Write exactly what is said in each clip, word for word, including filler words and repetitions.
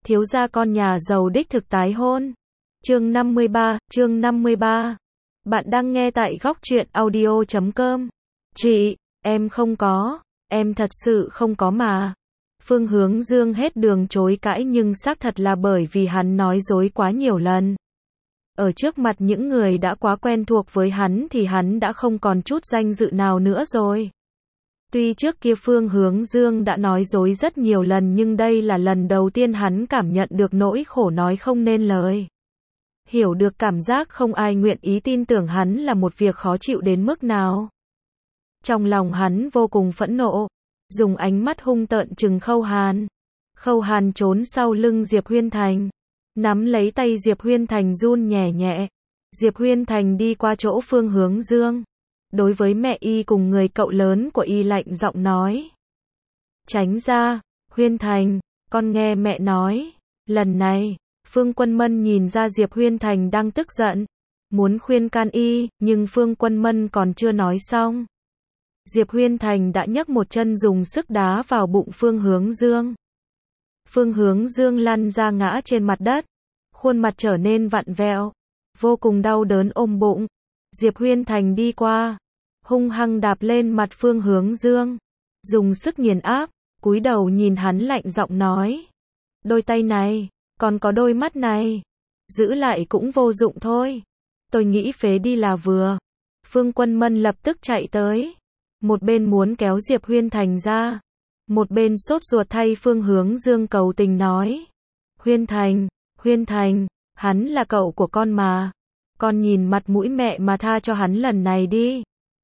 thiếu gia con nhà giàu đích thực tái hôn. Chương năm mươi ba, chương năm mươi ba. Bạn đang nghe tại góc truyện audio chấm com. Chị, em không có, em thật sự không có mà. Phương Hướng Dương hết đường chối cãi nhưng xác thật là bởi vì hắn nói dối quá nhiều lần. Ở trước mặt những người đã quá quen thuộc với hắn thì hắn đã không còn chút danh dự nào nữa rồi. Tuy trước kia Phương Hướng Dương đã nói dối rất nhiều lần nhưng đây là lần đầu tiên hắn cảm nhận được nỗi khổ nói không nên lời. Hiểu được cảm giác không ai nguyện ý tin tưởng hắn là một việc khó chịu đến mức nào. Trong lòng hắn vô cùng phẫn nộ, dùng ánh mắt hung tợn trừng Khâu Hàn. Khâu Hàn trốn sau lưng Diệp Huyên Thành, nắm lấy tay Diệp Huyên Thành run nhẹ nhẹ. Diệp Huyên Thành đi qua chỗ Phương Hướng Dương. Đối với mẹ y cùng người cậu lớn của y lạnh giọng nói. Tránh ra, Huyên Thành, con nghe mẹ nói. Lần này, Phương Quân Mân nhìn ra Diệp Huyên Thành đang tức giận, muốn khuyên can y, nhưng Phương Quân Mân còn chưa nói xong. Diệp Huyên Thành đã nhấc một chân dùng sức đá vào bụng Phương Hướng Dương. Phương Hướng Dương lăn ra ngã trên mặt đất, khuôn mặt trở nên vặn vẹo, vô cùng đau đớn ôm bụng. Diệp Huyên Thành đi qua, hung hăng đạp lên mặt Phương Hướng Dương, dùng sức nghiền áp, cúi đầu nhìn hắn lạnh giọng nói. Đôi tay này, còn có đôi mắt này, giữ lại cũng vô dụng thôi. Tôi nghĩ phế đi là vừa. Phương Quân Mân lập tức chạy tới, một bên muốn kéo Diệp Huyên Thành ra, một bên sốt ruột thay Phương Hướng Dương cầu tình nói. Huyên Thành, Huyên Thành, hắn là cậu của con mà. Con nhìn mặt mũi mẹ mà tha cho hắn lần này đi.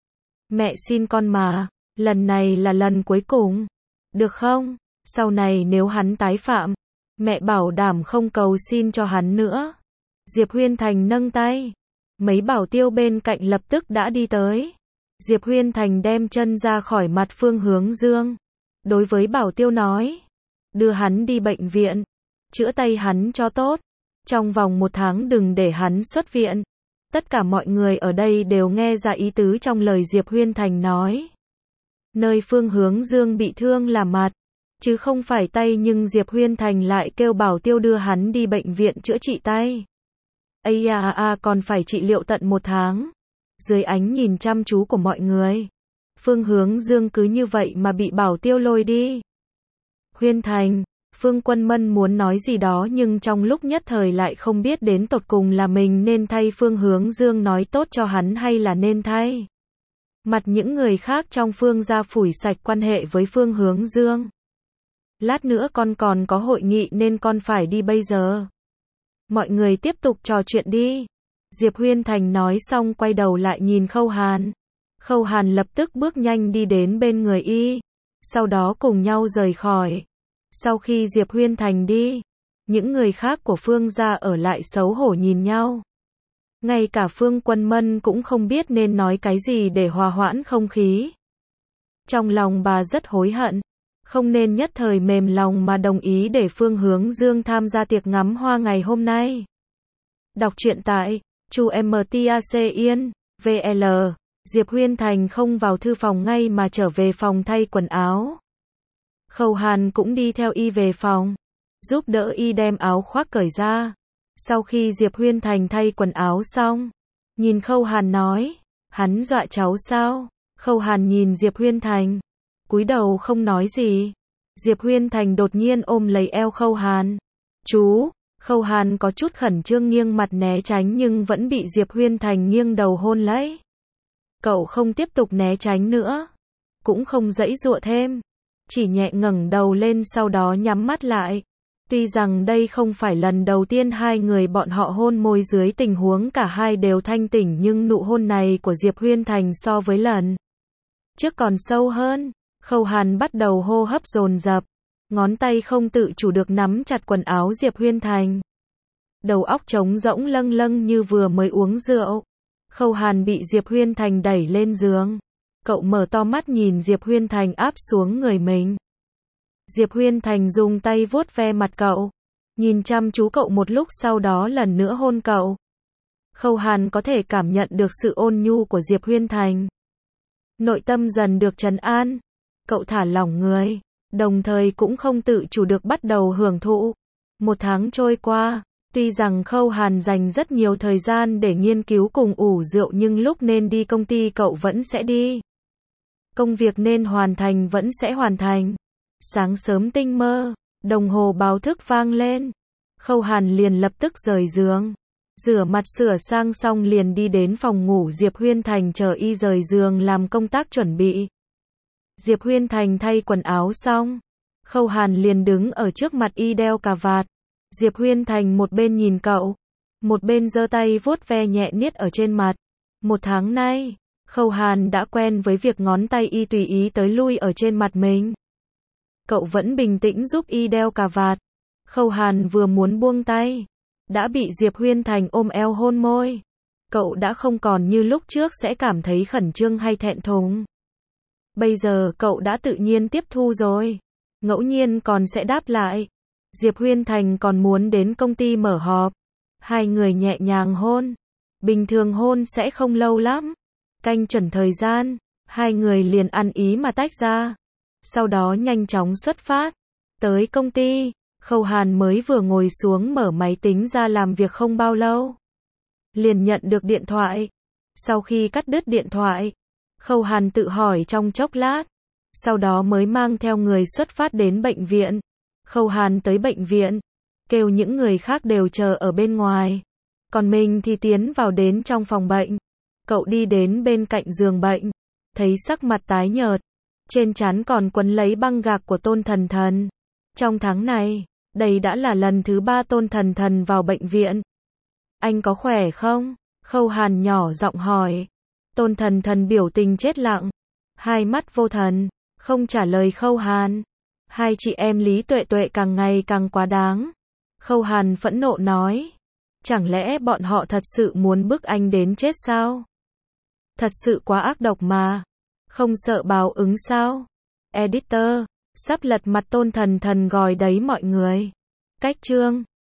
Mẹ xin con mà, lần này là lần cuối cùng. Được không? Sau này nếu hắn tái phạm, mẹ bảo đảm không cầu xin cho hắn nữa. Diệp Huyên Thành nâng tay. Mấy bảo tiêu bên cạnh lập tức đã đi tới. Diệp Huyên Thành đem chân ra khỏi mặt Phương Hướng Dương. Đối với bảo tiêu nói. Đưa hắn đi bệnh viện. Chữa tay hắn cho tốt. Trong vòng một tháng đừng để hắn xuất viện. Tất cả mọi người ở đây đều nghe ra ý tứ trong lời Diệp Huyên Thành nói. Nơi Phương Hướng Dương bị thương là mặt, chứ không phải tay, nhưng Diệp Huyên Thành lại kêu bảo tiêu đưa hắn đi bệnh viện chữa trị tay. Ây à à còn phải trị liệu tận một tháng. Dưới ánh nhìn chăm chú của mọi người, Phương Hướng Dương cứ như vậy mà bị bảo tiêu lôi đi. Huyên Thành, Phương Quân Mân muốn nói gì đó nhưng trong lúc nhất thời lại không biết đến tột cùng là mình nên thay Phương Hướng Dương nói tốt cho hắn hay là nên thay mặt những người khác trong Phương gia phủi sạch quan hệ với Phương Hướng Dương. Lát nữa con còn có hội nghị nên con phải đi bây giờ. Mọi người tiếp tục trò chuyện đi. Diệp Huyên Thành nói xong quay đầu lại nhìn Khâu Hàn. Khâu Hàn lập tức bước nhanh đi đến bên người y, sau đó cùng nhau rời khỏi. Sau khi Diệp Huyên Thành đi, những người khác của Phương gia ở lại xấu hổ nhìn nhau. Ngay cả Phương Quân Mân cũng không biết nên nói cái gì để hòa hoãn không khí. Trong lòng bà rất hối hận, không nên nhất thời mềm lòng mà đồng ý để Phương Hướng Dương tham gia tiệc ngắm hoa ngày hôm nay. Đọc truyện tại Chu M T A C Yên, V L. Diệp Huyên Thành không vào thư phòng ngay mà trở về phòng thay quần áo. Khâu Hàn cũng đi theo y về phòng, giúp đỡ y đem áo khoác cởi ra. Sau khi Diệp Huyên Thành thay quần áo xong, nhìn Khâu Hàn nói, hắn dọa cháu sao? Khâu Hàn nhìn Diệp Huyên Thành, cúi đầu không nói gì. Diệp Huyên Thành đột nhiên ôm lấy eo Khâu Hàn. Chú, Khâu Hàn có chút khẩn trương nghiêng mặt né tránh nhưng vẫn bị Diệp Huyên Thành nghiêng đầu hôn lấy. Cậu không tiếp tục né tránh nữa, cũng không giãy giụa thêm, chỉ nhẹ ngẩng đầu lên sau đó nhắm mắt lại. Tuy rằng đây không phải lần đầu tiên hai người bọn họ hôn môi dưới tình huống cả hai đều thanh tỉnh nhưng nụ hôn này của Diệp Huyên Thành so với lần trước còn sâu hơn. Khâu Hàn bắt đầu hô hấp dồn dập, ngón tay không tự chủ được nắm chặt quần áo Diệp Huyên Thành. Đầu óc trống rỗng lâng lâng như vừa mới uống rượu. Khâu Hàn bị Diệp Huyên Thành đẩy lên giường. Cậu mở to mắt nhìn Diệp Huyên Thành áp xuống người mình. Diệp Huyên Thành dùng tay vuốt ve mặt cậu, nhìn chăm chú cậu một lúc sau đó lần nữa hôn cậu. Khâu Hàn có thể cảm nhận được sự ôn nhu của Diệp Huyên Thành. Nội tâm dần được trấn an, cậu thả lỏng người, đồng thời cũng không tự chủ được bắt đầu hưởng thụ. Một tháng trôi qua, tuy rằng Khâu Hàn dành rất nhiều thời gian để nghiên cứu cùng ủ rượu nhưng lúc nên đi công ty cậu vẫn sẽ đi. Công việc nên hoàn thành vẫn sẽ hoàn thành. Sáng sớm tinh mơ, đồng hồ báo thức vang lên. Khâu Hàn liền lập tức rời giường. Rửa mặt sửa sang xong liền đi đến phòng ngủ Diệp Huyên Thành chờ y rời giường làm công tác chuẩn bị. Diệp Huyên Thành thay quần áo xong. Khâu Hàn liền đứng ở trước mặt y đeo cà vạt. Diệp Huyên Thành một bên nhìn cậu, một bên giơ tay vuốt ve nhẹ niết ở trên mặt. Một tháng nay, Khâu Hàn đã quen với việc ngón tay y tùy ý tới lui ở trên mặt mình. Cậu vẫn bình tĩnh giúp y đeo cà vạt. Khâu Hàn vừa muốn buông tay, đã bị Diệp Huyên Thành ôm eo hôn môi. Cậu đã không còn như lúc trước sẽ cảm thấy khẩn trương hay thẹn thùng. Bây giờ cậu đã tự nhiên tiếp thu rồi. Ngẫu nhiên còn sẽ đáp lại. Diệp Huyên Thành còn muốn đến công ty mở họp. Hai người nhẹ nhàng hôn. Bình thường hôn sẽ không lâu lắm. Canh chuẩn thời gian, hai người liền ăn ý mà tách ra. Sau đó nhanh chóng xuất phát. Tới công ty, Khâu Hàn mới vừa ngồi xuống mở máy tính ra làm việc không bao lâu. Liền nhận được điện thoại. Sau khi cắt đứt điện thoại, Khâu Hàn tự hỏi trong chốc lát. Sau đó mới mang theo người xuất phát đến bệnh viện. Khâu Hàn tới bệnh viện, kêu những người khác đều chờ ở bên ngoài. Còn mình thì tiến vào đến trong phòng bệnh. Cậu đi đến bên cạnh giường bệnh, thấy sắc mặt tái nhợt, trên trán còn quấn lấy băng gạc của Tôn Thần Thần. Trong tháng này, đây đã là lần thứ ba Tôn Thần Thần vào bệnh viện. Anh có khỏe không? Khâu Hàn nhỏ giọng hỏi. Tôn Thần Thần biểu tình chết lặng, hai mắt vô thần, không trả lời Khâu Hàn. Hai chị em Lý Tuệ Tuệ càng ngày càng quá đáng. Khâu Hàn phẫn nộ nói. Chẳng lẽ bọn họ thật sự muốn bức anh đến chết sao? Thật sự quá ác độc mà. Không sợ báo ứng sao? Editor, sắp lật mặt Tôn Thần Thần gòi đấy mọi người. Cách chương